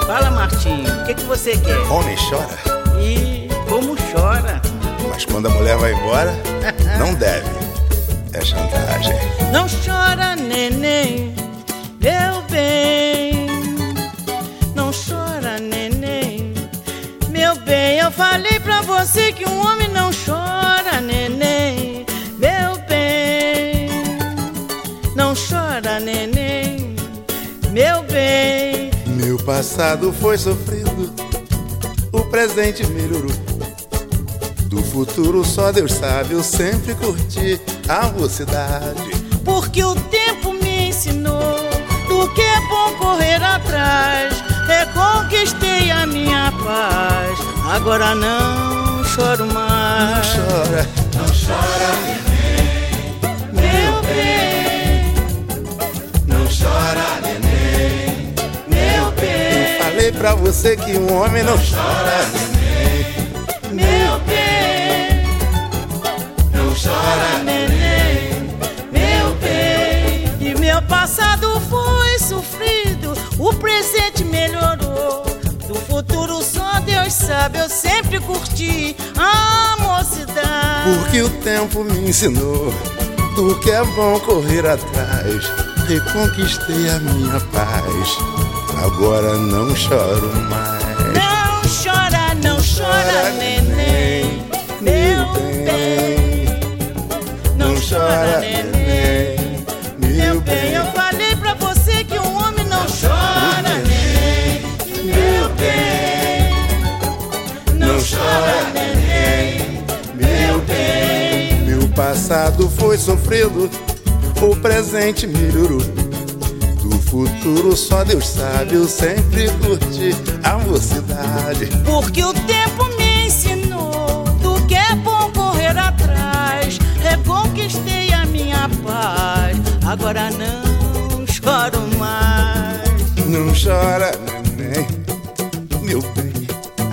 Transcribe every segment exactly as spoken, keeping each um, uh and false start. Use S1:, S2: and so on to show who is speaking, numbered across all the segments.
S1: Fala, Martinho, o que, que você quer?
S2: Homem chora?
S1: E como chora?
S2: Mas quando a mulher vai embora, não deve. É chantagem.
S1: Não chora, neném, meu bem. Não chora, neném, meu bem. Eu falei pra você que um homem não chora, neném, meu bem. Não chora, neném, meu bem.
S2: Meu passado foi sofrido, o presente melhorou. Do futuro só Deus sabe, eu sempre curti a mocidade.
S1: Porque o tempo me ensinou do que é bom correr atrás. Reconquistei a minha paz, agora não choro mais.
S2: Não chora,
S1: não chora, neném, meu bem. Não chora, neném, meu bem.
S2: Eu falei pra você que um homem não chora, neném,
S1: meu bem. Não chora, neném, meu bem. E meu passado foi sofrido, o presente melhorou. Do futuro só Deus sabe, eu sempre curti a mocidade.
S2: porque o tempo me ensinou do que é bom correr atrás. Reconquistei a minha paz, agora não choro mais.
S1: Não chora, não chora, neném, meu bem. Não chora, neném, meu bem. Eu falei pra você que um homem não chora, neném, meu bem. Não chora, neném, meu bem.
S2: Meu passado foi sofrido, o presente melhorou. Do futuro só Deus sabe, eu sempre curti a mocidade.
S1: Porque o tempo me ensinou do que é bom correr atrás. Reconquistei a minha paz, agora não choro mais.
S2: Não chora, neném, meu bem.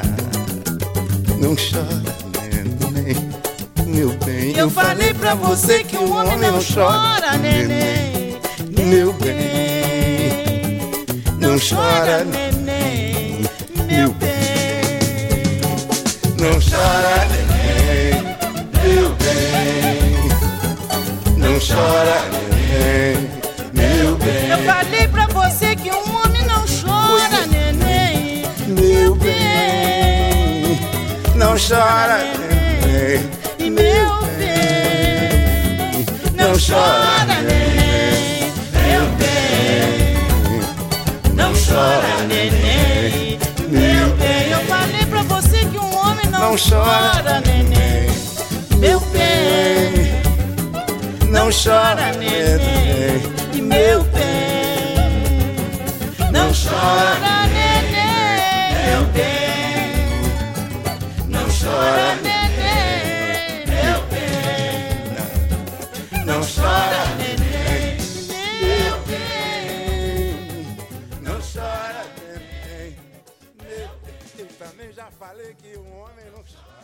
S2: Ah, não chora, neném, meu bem.
S1: Eu falei pra você que um homem não chora, neném,
S2: meu bem. Não chora,
S1: neném, meu bem.
S2: Não chora, neném, meu bem. Não chora, neném, meu bem.
S1: Eu falei pra você que um homem não chora, neném,
S2: meu bem. Não chora, neném,
S1: e meu bem. Não chora, neném, meu bem. Não chora, neném, meu bem. Eu falei pra você que um homem não,
S2: não chora,
S1: neném, meu bem.
S2: Não chora, neném,
S1: e meu bem. Não chora, neném, meu bem. Não chora, neném, meu bem. Não chora, neném, meu bem.
S2: não chora, neném, meu bem. Eu também já falei que um homem não chora.